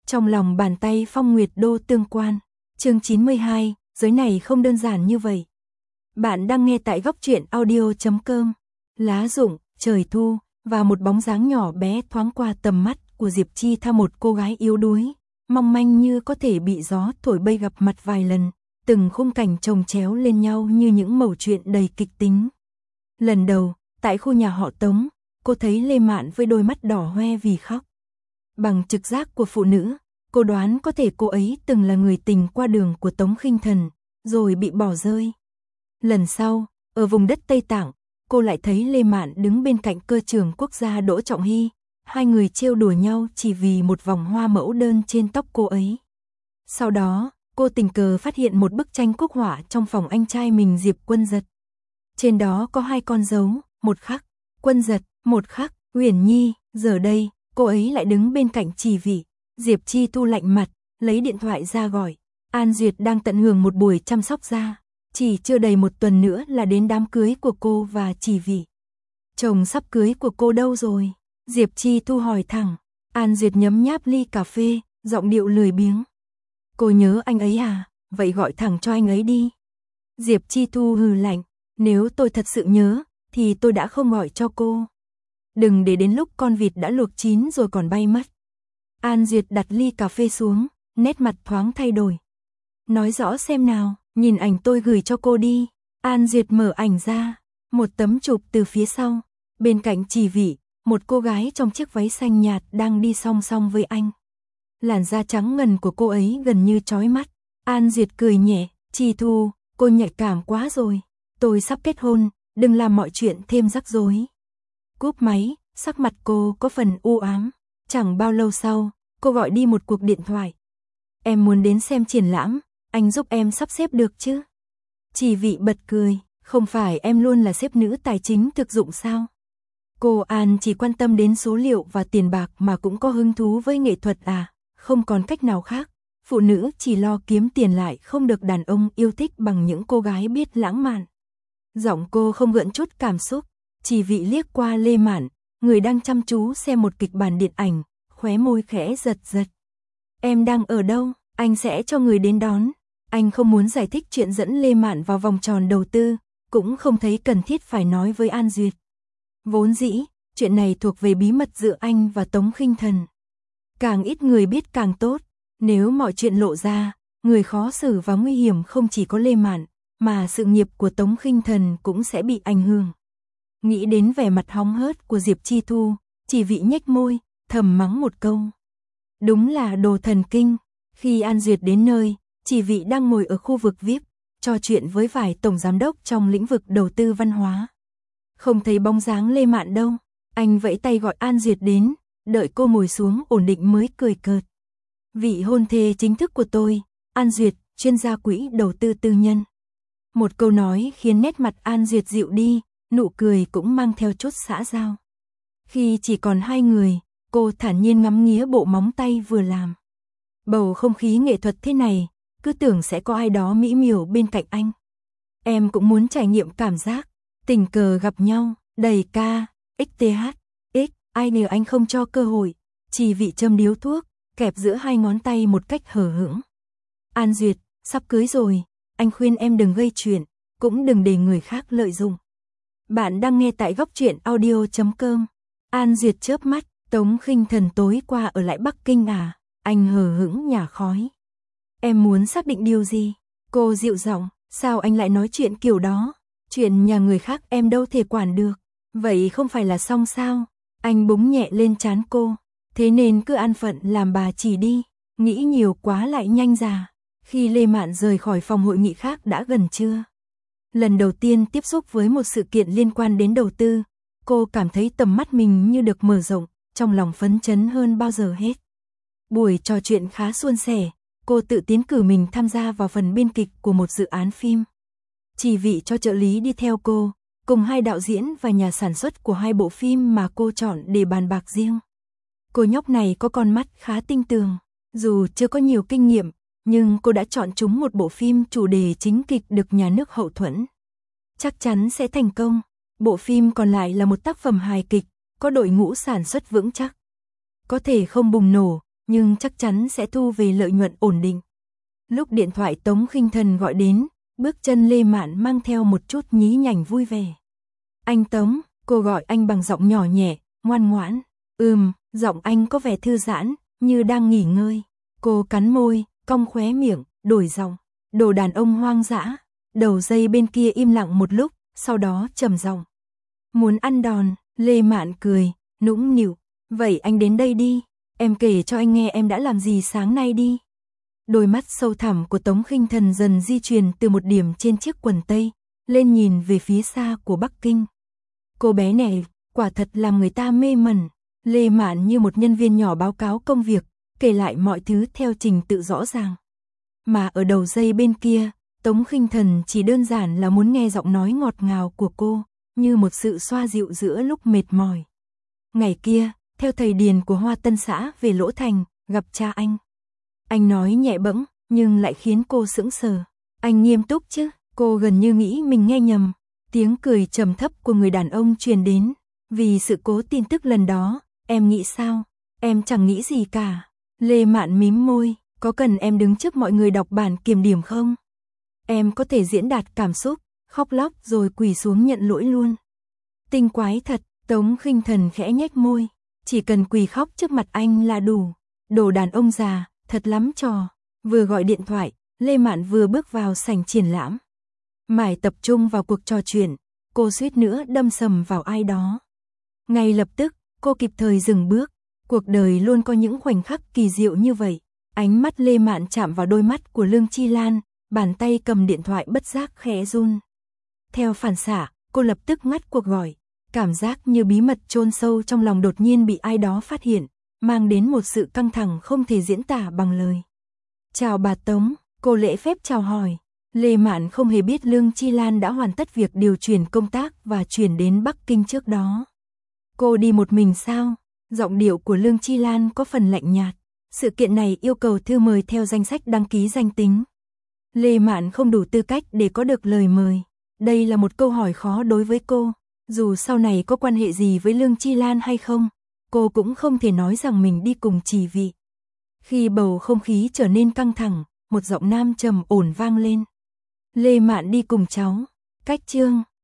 Trong lòng bàn tay Phong Nguyệt Đô tương quan. Chương 92, giới này không đơn giản như vậy. Bạn đang nghe tại góc truyện audio.com. Lá rụng, trời thu, và một bóng dáng nhỏ bé thoáng qua tầm mắt của Diệp Chi theo một cô gái yếu đuối, mong manh như có thể bị gió thổi bay gặp mặt vài lần, từng khung cảnh chồng chéo lên nhau như những mẩu chuyện đầy kịch tính. Lần đầu, tại khu nhà họ Tống, cô thấy Lê Mạn với đôi mắt đỏ hoe vì khóc. Bằng trực giác của phụ nữ, cô đoán có thể cô ấy từng là người tình qua đường của Tống Khinh Thần, rồi bị bỏ rơi. Lần sau, ở vùng đất Tây Tạng, cô lại thấy Lê Mạn đứng bên cạnh cơ trưởng quốc gia Đỗ Trọng Hy, hai người trêu đùa nhau chỉ vì một vòng hoa mẫu đơn trên tóc cô ấy. Sau đó, cô tình cờ phát hiện một bức tranh quốc họa trong phòng anh trai mình Diệp Quân Giật. Trên đó có hai con dấu, một khắc Quân Giật, một khắc Uyển Nhi. Giờ đây, cô ấy lại đứng bên cạnh Chỉ Vị. Diệp Chi thu lạnh mặt, lấy điện thoại ra gọi. An Duyệt đang tận hưởng một buổi chăm sóc da. Chỉ chưa đầy một tuần nữa là đến đám cưới của cô và Chỉ Vị. Chồng sắp cưới của cô đâu rồi? Diệp Chi thu hỏi thẳng. An Duyệt nhấm nháp ly cà phê, giọng điệu lười biếng. Cô nhớ anh ấy à? Vậy gọi thẳng cho anh ấy đi. Diệp Chi thu hừ lạnh. Nếu tôi thật sự nhớ, thì tôi đã không gọi cho cô. Đừng để đến lúc con vịt đã luộc chín rồi còn bay mất. An Duyệt đặt ly cà phê xuống, nét mặt thoáng thay đổi. Nói rõ xem nào, nhìn ảnh tôi gửi cho cô đi. An Duyệt mở ảnh ra, một tấm chụp từ phía sau. Bên cạnh Chỉ Vị, một cô gái trong chiếc váy xanh nhạt đang đi song song với anh. Làn da trắng ngần của cô ấy gần như chói mắt. An Duyệt cười nhẹ, Chi Thu, cô nhạy cảm quá rồi. Tôi sắp kết hôn, đừng làm mọi chuyện thêm rắc rối. Cúp máy, sắc mặt cô có phần u ám. Chẳng bao lâu sau, cô gọi đi một cuộc điện thoại. Em muốn đến xem triển lãm, anh giúp em sắp xếp được chứ? Chỉ Vị bật cười, không phải em luôn là sếp nữ tài chính thực dụng sao? Cô An chỉ quan tâm đến số liệu và tiền bạc mà cũng có hứng thú với nghệ thuật à? Không còn cách nào khác, phụ nữ chỉ lo kiếm tiền lại không được đàn ông yêu thích bằng những cô gái biết lãng mạn. Giọng cô không gợn chút cảm xúc. Chỉ Vị liếc qua Lê Mạn, người đang chăm chú xem một kịch bản điện ảnh, khóe môi khẽ giật giật. Em đang ở đâu? Anh sẽ cho người đến đón. Anh không muốn giải thích chuyện dẫn Lê Mạn vào vòng tròn đầu tư, cũng không thấy cần thiết phải nói với An Duyệt. Vốn dĩ, chuyện này thuộc về bí mật giữa anh và Tống Khinh Thần. Càng ít người biết càng tốt, nếu mọi chuyện lộ ra, người khó xử và nguy hiểm không chỉ có Lê Mạn, mà sự nghiệp của Tống Khinh Thần cũng sẽ bị ảnh hưởng. Nghĩ đến vẻ mặt hóng hớt của Diệp Chi Thu, Chỉ Vị nhếch môi, thầm mắng một câu. Đúng là đồ thần kinh. Khi An Duyệt đến nơi, Chỉ Vị đang ngồi ở khu vực VIP, trò chuyện với vài tổng giám đốc trong lĩnh vực đầu tư văn hóa. Không thấy bóng dáng Lê Mạn đâu, anh vẫy tay gọi An Duyệt đến, đợi cô ngồi xuống ổn định mới cười cợt. Vị hôn thê chính thức của tôi, An Duyệt, chuyên gia quỹ đầu tư tư nhân. Một câu nói khiến nét mặt An Duyệt dịu đi, nụ cười cũng mang theo chút xã giao. Khi chỉ còn hai người, cô thản nhiên ngắm nghía bộ móng tay vừa làm. Bầu không khí nghệ thuật thế này, cứ tưởng sẽ có ai đó mỹ miều bên cạnh anh. Em cũng muốn trải nghiệm cảm giác tình cờ gặp nhau, đầy ca, xth, ai ngờ anh không cho cơ hội. Chỉ Vị châm điếu thuốc, kẹp giữa hai ngón tay một cách hờ hững. An Duyệt, sắp cưới rồi, anh khuyên em đừng gây chuyện, cũng đừng để người khác lợi dụng. Bạn đang nghe tại góc truyện audio.com. An Duyệt chớp mắt, Tống Khinh Thần tối qua ở lại Bắc Kinh à? Anh hờ hững nhả khói. Em muốn xác định điều gì? Cô dịu giọng, sao anh lại nói chuyện kiểu đó? Chuyện nhà người khác em đâu thể quản được. Vậy không phải là xong sao? Anh búng nhẹ lên trán cô. Thế nên cứ an phận làm bà Chỉ đi. Nghĩ nhiều quá lại nhanh già. Khi Lê Mạn rời khỏi phòng hội nghị khác đã gần trưa. Lần đầu tiên tiếp xúc với một sự kiện liên quan đến đầu tư, cô cảm thấy tầm mắt mình như được mở rộng, trong lòng phấn chấn hơn bao giờ hết. Buổi trò chuyện khá suôn sẻ, cô tự tiến cử mình tham gia vào phần biên kịch của một dự án phim. Chỉ Vị cho trợ lý đi theo cô, cùng hai đạo diễn và nhà sản xuất của hai bộ phim mà cô chọn để bàn bạc riêng. Cô nhóc này có con mắt khá tinh tường, dù chưa có nhiều kinh nghiệm, nhưng cô đã chọn chúng một bộ phim chủ đề chính kịch được nhà nước hậu thuẫn. Chắc chắn sẽ thành công. Bộ phim còn lại là một tác phẩm hài kịch, có đội ngũ sản xuất vững chắc. Có thể không bùng nổ, nhưng chắc chắn sẽ thu về lợi nhuận ổn định. Lúc điện thoại Tống Khinh Thần gọi đến, bước chân Lê Mạn mang theo một chút nhí nhảnh vui vẻ. Anh Tống, cô gọi anh bằng giọng nhỏ nhẹ, ngoan ngoãn. Giọng anh có vẻ thư giãn, như đang nghỉ ngơi. Cô cắn môi, cong khóe miệng, đổi giọng. Đồ đàn ông hoang dã. Đầu dây bên kia im lặng một lúc, sau đó trầm giọng. Muốn ăn đòn, Lê Mạn cười, nũng nịu. Vậy anh đến đây đi, em kể cho anh nghe em đã làm gì sáng nay đi. Đôi mắt sâu thẳm của Tống Khinh Thần dần di chuyển từ một điểm trên chiếc quần tây, lên nhìn về phía xa của Bắc Kinh. Cô bé này, quả thật làm người ta mê mẩn. Lê Mạn như một nhân viên nhỏ báo cáo công việc, kể lại mọi thứ theo trình tự rõ ràng. Mà ở đầu dây bên kia, Tống Khinh Thần chỉ đơn giản là muốn nghe giọng nói ngọt ngào của cô, như một sự xoa dịu giữa lúc mệt mỏi. Ngày kia, theo thầy Điền của Hoa Tân xã về Lỗ Thành, gặp cha anh. Anh nói nhẹ bẫng, nhưng lại khiến cô sững sờ. Anh nghiêm túc chứ? Cô gần như nghĩ mình nghe nhầm. Tiếng cười trầm thấp của người đàn ông truyền đến. Vì sự cố tin tức lần đó, em nghĩ sao? Em chẳng nghĩ gì cả. Lê Mạn mím môi, có cần em đứng trước mọi người đọc bản kiểm điểm không? Em có thể diễn đạt cảm xúc, khóc lóc rồi quỳ xuống nhận lỗi luôn. Tinh quái thật, Tống Khinh Thần khẽ nhếch môi. Chỉ cần quỳ khóc trước mặt anh là đủ. Đồ đàn ông già, thật lắm trò. Vừa gọi điện thoại, Lê Mạn vừa bước vào sảnh triển lãm. Mải tập trung vào cuộc trò chuyện, cô suýt nữa đâm sầm vào ai đó. Ngay lập tức, cô kịp thời dừng bước. Cuộc đời luôn có những khoảnh khắc kỳ diệu như vậy. Ánh mắt Lê Mạn chạm vào đôi mắt của Lương Chi Lan, bàn tay cầm điện thoại bất giác khẽ run. Theo phản xạ, cô lập tức ngắt cuộc gọi. Cảm giác như bí mật chôn sâu trong lòng đột nhiên bị ai đó phát hiện, mang đến một sự căng thẳng không thể diễn tả bằng lời. Chào bà Tống, cô lễ phép chào hỏi. Lê Mạn không hề biết Lương Chi Lan đã hoàn tất việc điều chuyển công tác và chuyển đến Bắc Kinh trước đó. Cô đi một mình sao? Giọng điệu của Lương Chi Lan có phần lạnh nhạt. Sự kiện này yêu cầu thư mời theo danh sách đăng ký danh tính. Lê Mạn không đủ tư cách để có được lời mời. Đây là một câu hỏi khó đối với cô. Dù sau này có quan hệ gì với Lương Chi Lan hay không, cô cũng không thể nói rằng mình đi cùng chỉ vì. Khi bầu không khí trở nên căng thẳng, một giọng nam trầm ổn vang lên. Lê Mạn đi cùng cháu. Cách chương